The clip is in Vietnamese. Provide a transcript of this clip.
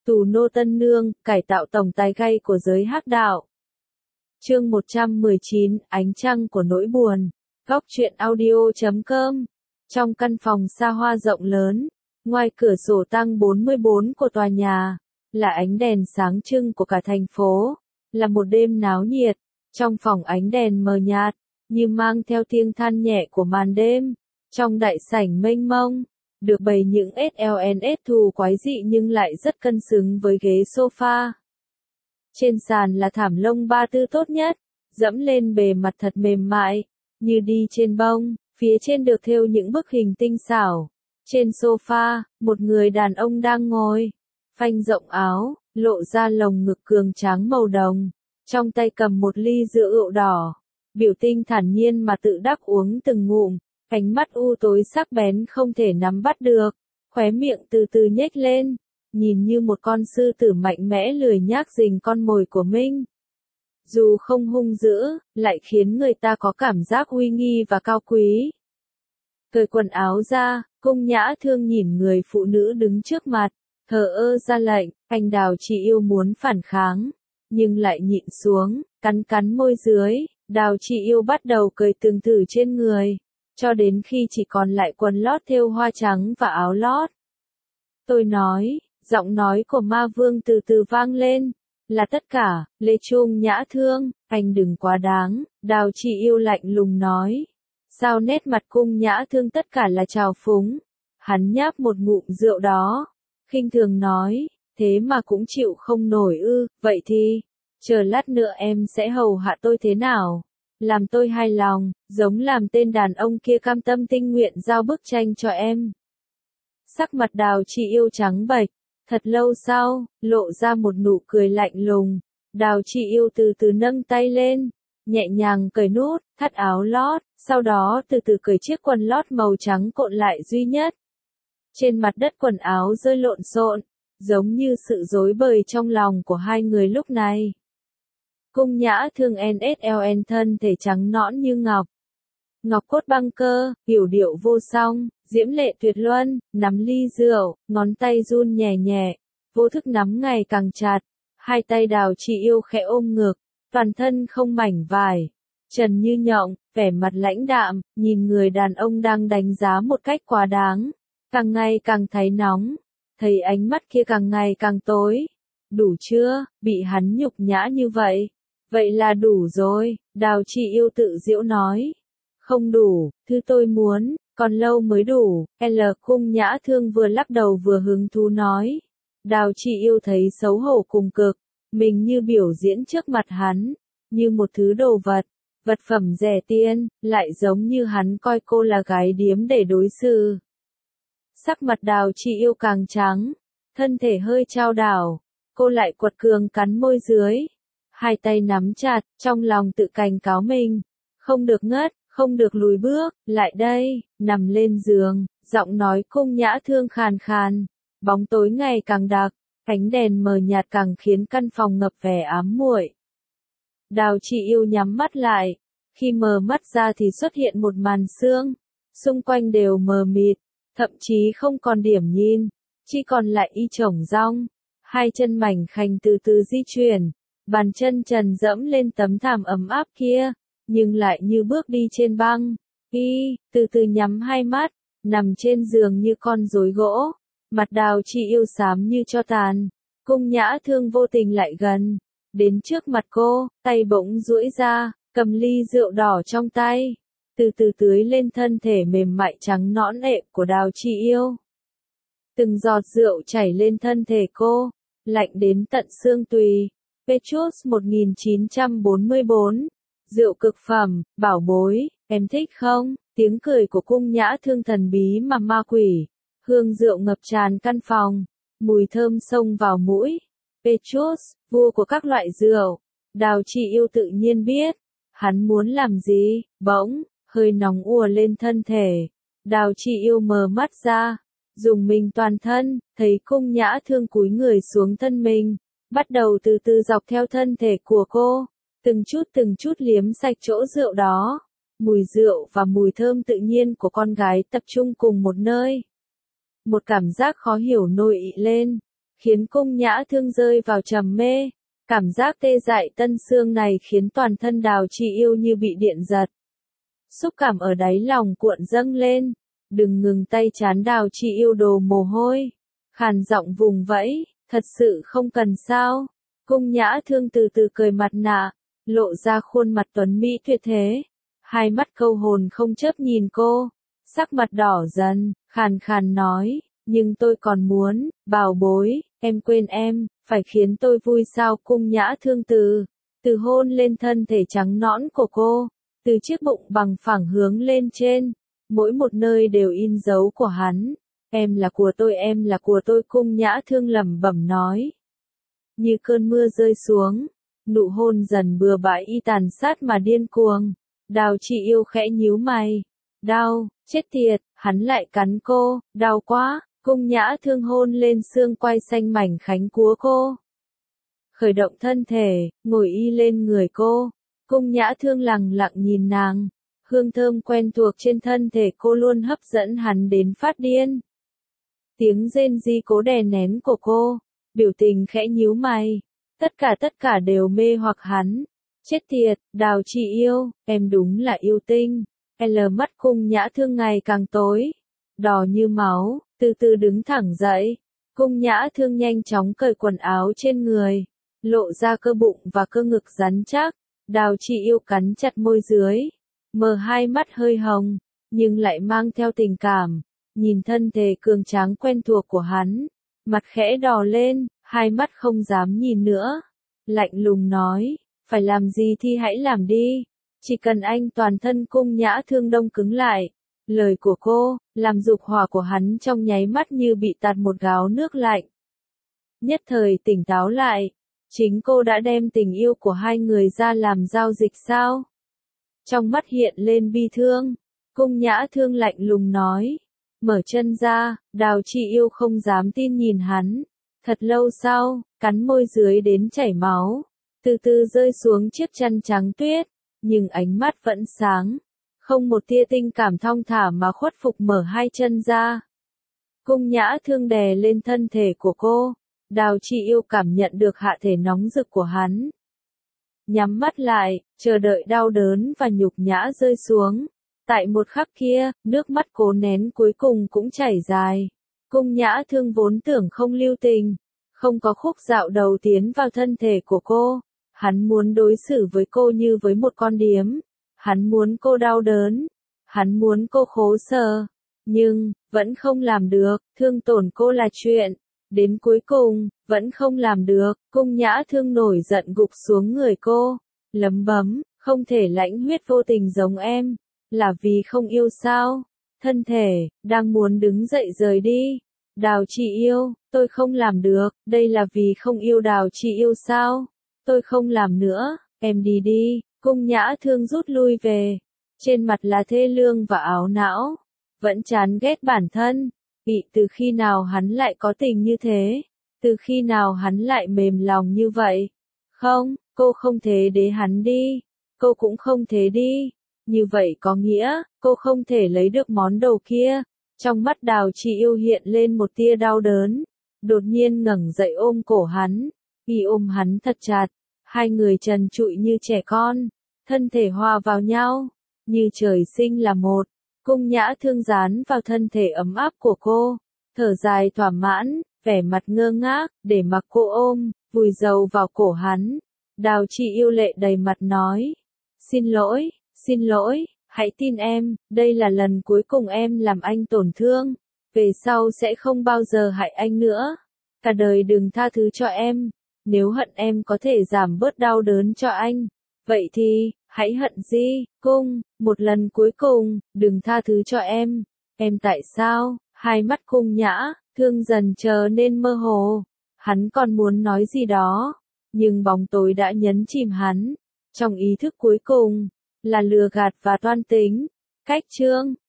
Tù nô tân nương, cải tạo tổng tài gay của giới hắc đạo. Chương 119, ánh trăng của nỗi buồn. Góc truyện audio.com. Trong căn phòng xa hoa rộng lớn, ngoài cửa sổ tang 44 của tòa nhà, là ánh đèn sáng trưng của cả thành phố, là một đêm náo nhiệt. Trong phòng ánh đèn mờ nhạt, như mang theo tiếng than nhẹ của màn đêm. Trong đại sảnh mênh mông, được bày những SLNS thù quái dị nhưng lại rất cân xứng với ghế sofa. Trên sàn là thảm lông ba tư tốt nhất, dẫm lên bề mặt thật mềm mại, như đi trên bông, phía trên được thêu những bức hình tinh xảo. Trên sofa, một người đàn ông đang ngồi, phanh rộng áo, lộ ra lồng ngực cường tráng màu đồng, trong tay cầm một ly rượu đỏ, biểu tình thản nhiên mà tự đắc uống từng ngụm. Ánh mắt u tối sắc bén không thể nắm bắt được, khóe miệng từ từ nhếch lên, nhìn như một con sư tử mạnh mẽ lười nhác rình con mồi của mình. Dù không hung dữ, lại khiến người ta có cảm giác uy nghi và cao quý. Cởi quần áo ra, Cung Nhã Thương nhìn người phụ nữ đứng trước mặt, thờ ơ ra lệnh. Anh Đào Chị Yêu muốn phản kháng, nhưng lại nhịn xuống, cắn môi dưới. Đào Chị Yêu bắt đầu cởi từng thử trên người, cho đến khi chỉ còn lại quần lót thêu hoa trắng và áo lót. Tôi nói, giọng nói của Ma Vương từ từ vang lên, là tất cả. Lê Trung Nhã Thương, anh đừng quá đáng. Đào Chị Yêu lạnh lùng nói. Sao nét mặt Cung Nhã Thương tất cả là trào phúng. Hắn nháp một ngụm rượu đó, khinh thường nói, thế mà cũng chịu không nổi ư? Vậy thì, chờ lát nữa em sẽ hầu hạ tôi thế nào? Làm tôi hài lòng, giống làm tên đàn ông kia cam tâm tình nguyện giao bức tranh cho em. Sắc mặt Đào Chị Yêu trắng bệch, thật lâu sau, lộ ra một nụ cười lạnh lùng. Đào Chị Yêu từ từ nâng tay lên, nhẹ nhàng cởi nút, thắt áo lót, sau đó từ từ cởi chiếc quần lót màu trắng cộn lại duy nhất. Trên mặt đất quần áo rơi lộn xộn, giống như sự rối bời trong lòng của hai người lúc này. Cung Nhã Thương NSLN thân thể trắng nõn như ngọc. Ngọc cốt băng cơ, yểu điệu vô song, diễm lệ tuyệt luân, nắm ly rượu, ngón tay run nhẹ nhẹ, vô thức nắm ngày càng chặt. Hai tay Đào Chị Yêu khẽ ôm ngực, toàn thân không mảnh vải, trần như nhộng, vẻ mặt lãnh đạm, nhìn người đàn ông đang đánh giá một cách quá đáng, càng ngày càng thấy nóng, thấy ánh mắt kia càng ngày càng tối. Đủ chưa? Bị hắn nhục nhã như vậy. Vậy là đủ rồi, Đào Chị Yêu tự giễu nói. Không đủ, thứ tôi muốn, còn lâu mới đủ. Cung Nhã Thương vừa lắc đầu vừa hứng thú nói. Đào Chị Yêu thấy xấu hổ cùng cực, mình như biểu diễn trước mặt hắn, như một thứ đồ vật, vật phẩm rẻ tiền, lại giống như hắn coi cô là gái điếm để đối xử. Sắc mặt Đào Chị Yêu càng trắng, thân thể hơi chao đảo, cô lại quật cường cắn môi dưới. Hai tay nắm chặt, trong lòng tự cảnh cáo mình. Không được ngất, không được lùi bước, lại đây, nằm lên giường, giọng nói Cung Nhã Thương khàn khàn. Bóng tối ngày càng đặc, ánh đèn mờ nhạt càng khiến căn phòng ngập vẻ ám muội. Đào Chị Yêu nhắm mắt lại, khi mở mắt ra thì xuất hiện một màn sương, xung quanh đều mờ mịt, thậm chí không còn điểm nhìn, chỉ còn lại y chổng rong. Hai chân mảnh khảnh từ từ di chuyển. Bàn chân trần dẫm lên tấm thảm ấm áp kia, nhưng lại như bước đi trên băng. Y, từ từ nhắm hai mắt, nằm trên giường như con rối gỗ. Mặt Đào Chị Yêu xám như tro tàn. Cung Nhã Thương vô tình lại gần, đến trước mặt cô, tay bỗng duỗi ra, cầm ly rượu đỏ trong tay, từ từ tưới lên thân thể mềm mại trắng nõn ệ của Đào Chị Yêu. Từng giọt rượu chảy lên thân thể cô, lạnh đến tận xương tùy. Petrus 1944. Rượu cực phẩm, bảo bối, em thích không? Tiếng cười của Cung Nhã Thương thần bí mà ma quỷ. Hương rượu ngập tràn căn phòng, mùi thơm xông vào mũi. Petrus, vua của các loại rượu. Đào Chị Yêu tự nhiên biết, hắn muốn làm gì. Bỗng, hơi nóng ùa lên thân thể. Đào Chị Yêu mở mắt ra, dùng mình toàn thân, thấy Cung Nhã Thương cúi người xuống thân mình. Bắt đầu từ từ dọc theo thân thể của cô, từng chút liếm sạch chỗ rượu đó. Mùi rượu và mùi thơm tự nhiên của con gái tập trung cùng một nơi. Một cảm giác khó hiểu nổi ị lên. khiến cung nhã thương rơi vào trầm mê. Cảm giác tê dại tân xương này khiến toàn thân Đào Chi Yêu như bị điện giật. Xúc cảm ở đáy lòng cuộn dâng lên, đừng ngừng tay chán Đào Chi Yêu đổ mồ hôi, khàn giọng vùng vẫy, thật sự không cần sao. Cung nhã thương từ từ cởi mặt nạ, lộ ra khuôn mặt tuấn mỹ tuyệt thế, hai mắt câu hồn không chớp nhìn cô, sắc mặt đỏ dần, khàn khàn nói, nhưng tôi còn muốn, bảo bối, em quên em, phải khiến tôi vui sao. Cung nhã thương từ hôn lên thân thể trắng nõn của cô, từ chiếc bụng bằng phẳng hướng lên trên, mỗi một nơi đều in dấu của hắn. Em là của tôi, em là của tôi. Cung nhã thương lẩm bẩm nói. Như cơn mưa rơi xuống, nụ hôn dần bừa bãi y tàn sát mà điên cuồng. Đào Chi Yêu khẽ nhíu mày. Đau, chết tiệt, hắn lại cắn cô, đau quá. Cung nhã thương hôn lên xương quai xanh mảnh khảnh của cô. Khởi động thân thể, ngồi y lên người cô. Cung nhã thương lặng lặng nhìn nàng. Hương thơm quen thuộc trên thân thể cô luôn hấp dẫn hắn đến phát điên. Tiếng rên ri cố đè nén của cô, biểu tình khẽ nhíu mày. Tất cả đều mê hoặc hắn. Chết tiệt, Đào Chi Yêu, em đúng là yêu tinh. Mắt cung nhã thương ngày càng tối, đỏ như máu, từ từ đứng thẳng dậy. Cung nhã thương nhanh chóng cởi quần áo trên người, lộ ra cơ bụng và cơ ngực rắn chắc. Đào Chi Yêu cắn chặt môi dưới, mở hai mắt hơi hồng, nhưng lại mang theo tình cảm, nhìn thân thể cường tráng quen thuộc của hắn, mặt khẽ đỏ lên, hai mắt không dám nhìn nữa, lạnh lùng nói, phải làm gì thì hãy làm đi, chỉ cần anh. Toàn thân cung nhã thương đông cứng lại, lời của cô, làm dục hỏa của hắn trong nháy mắt như bị tạt một gáo nước lạnh. Nhất thời tỉnh táo lại, chính cô đã đem tình yêu của hai người ra làm giao dịch sao? Trong mắt hiện lên bi thương, cung nhã thương lạnh lùng nói, mở chân ra. Đào Chi Yêu không dám tin nhìn hắn, thật lâu sau, cắn môi dưới đến chảy máu, từ từ rơi xuống chiếc chăn trắng tuyết, nhưng ánh mắt vẫn sáng, không một tia tình cảm, thong thả mà khuất phục mở hai chân ra. Cung nhã thương đè lên thân thể của cô, Đào Chi Yêu cảm nhận được hạ thể nóng rực của hắn. Nhắm mắt lại, chờ đợi đau đớn và nhục nhã rơi xuống. Tại một khắc kia, nước mắt cố nén cuối cùng cũng chảy dài. Cung nhã thương vốn tưởng không lưu tình, không có khúc dạo đầu tiến vào thân thể của cô. Hắn muốn đối xử với cô như với một con điếm. Hắn muốn cô đau đớn. Hắn muốn cô khổ sở. Nhưng, vẫn không làm được, thương tổn cô là chuyện. Đến cuối cùng, vẫn không làm được. Cung nhã thương nổi giận gục xuống người cô, lấm bấm, không thể lãnh huyết vô tình giống em. Là vì không yêu sao? Thân thể, đang muốn đứng dậy rời đi. Đào Chi Yêu, tôi không làm được, đây là vì không yêu. Đào Chi Yêu sao? Tôi không làm nữa, em đi đi. Cung nhã thương rút lui về. Trên mặt là thê lương và áo não. Vẫn chán ghét bản thân. Từ khi nào hắn lại có tình như thế? Từ khi nào hắn lại mềm lòng như vậy? Không, cô không thể để hắn đi. Cô cũng không thể đi. Như vậy có nghĩa, cô không thể lấy được món đồ kia. Trong mắt Đào Chi Yêu hiện lên một tia đau đớn. Đột nhiên ngẩng dậy ôm cổ hắn. Ôm hắn thật chặt. Hai người trần trụi như trẻ con. Thân thể hòa vào nhau. Như trời sinh là một. Cung nhã thương dán vào thân thể ấm áp của cô. Thở dài thỏa mãn, vẻ mặt ngơ ngác, để mặc cô ôm, vùi dầu vào cổ hắn. Đào Chi Yêu lệ đầy mặt nói. Xin lỗi, hãy tin em, đây là lần cuối cùng em làm anh tổn thương. Về sau sẽ không bao giờ hại anh nữa. Cả đời đừng tha thứ cho em. Nếu hận em có thể giảm bớt đau đớn cho anh. Vậy thì, hãy hận Di, Cung, một lần cuối cùng, đừng tha thứ cho em. Em tại sao? Hai mắt cung nhã, thương dần trở nên mơ hồ. Hắn còn muốn nói gì đó, nhưng bóng tối đã nhấn chìm hắn. Trong ý thức cuối cùng, là lừa gạt và toan tính. Cách chương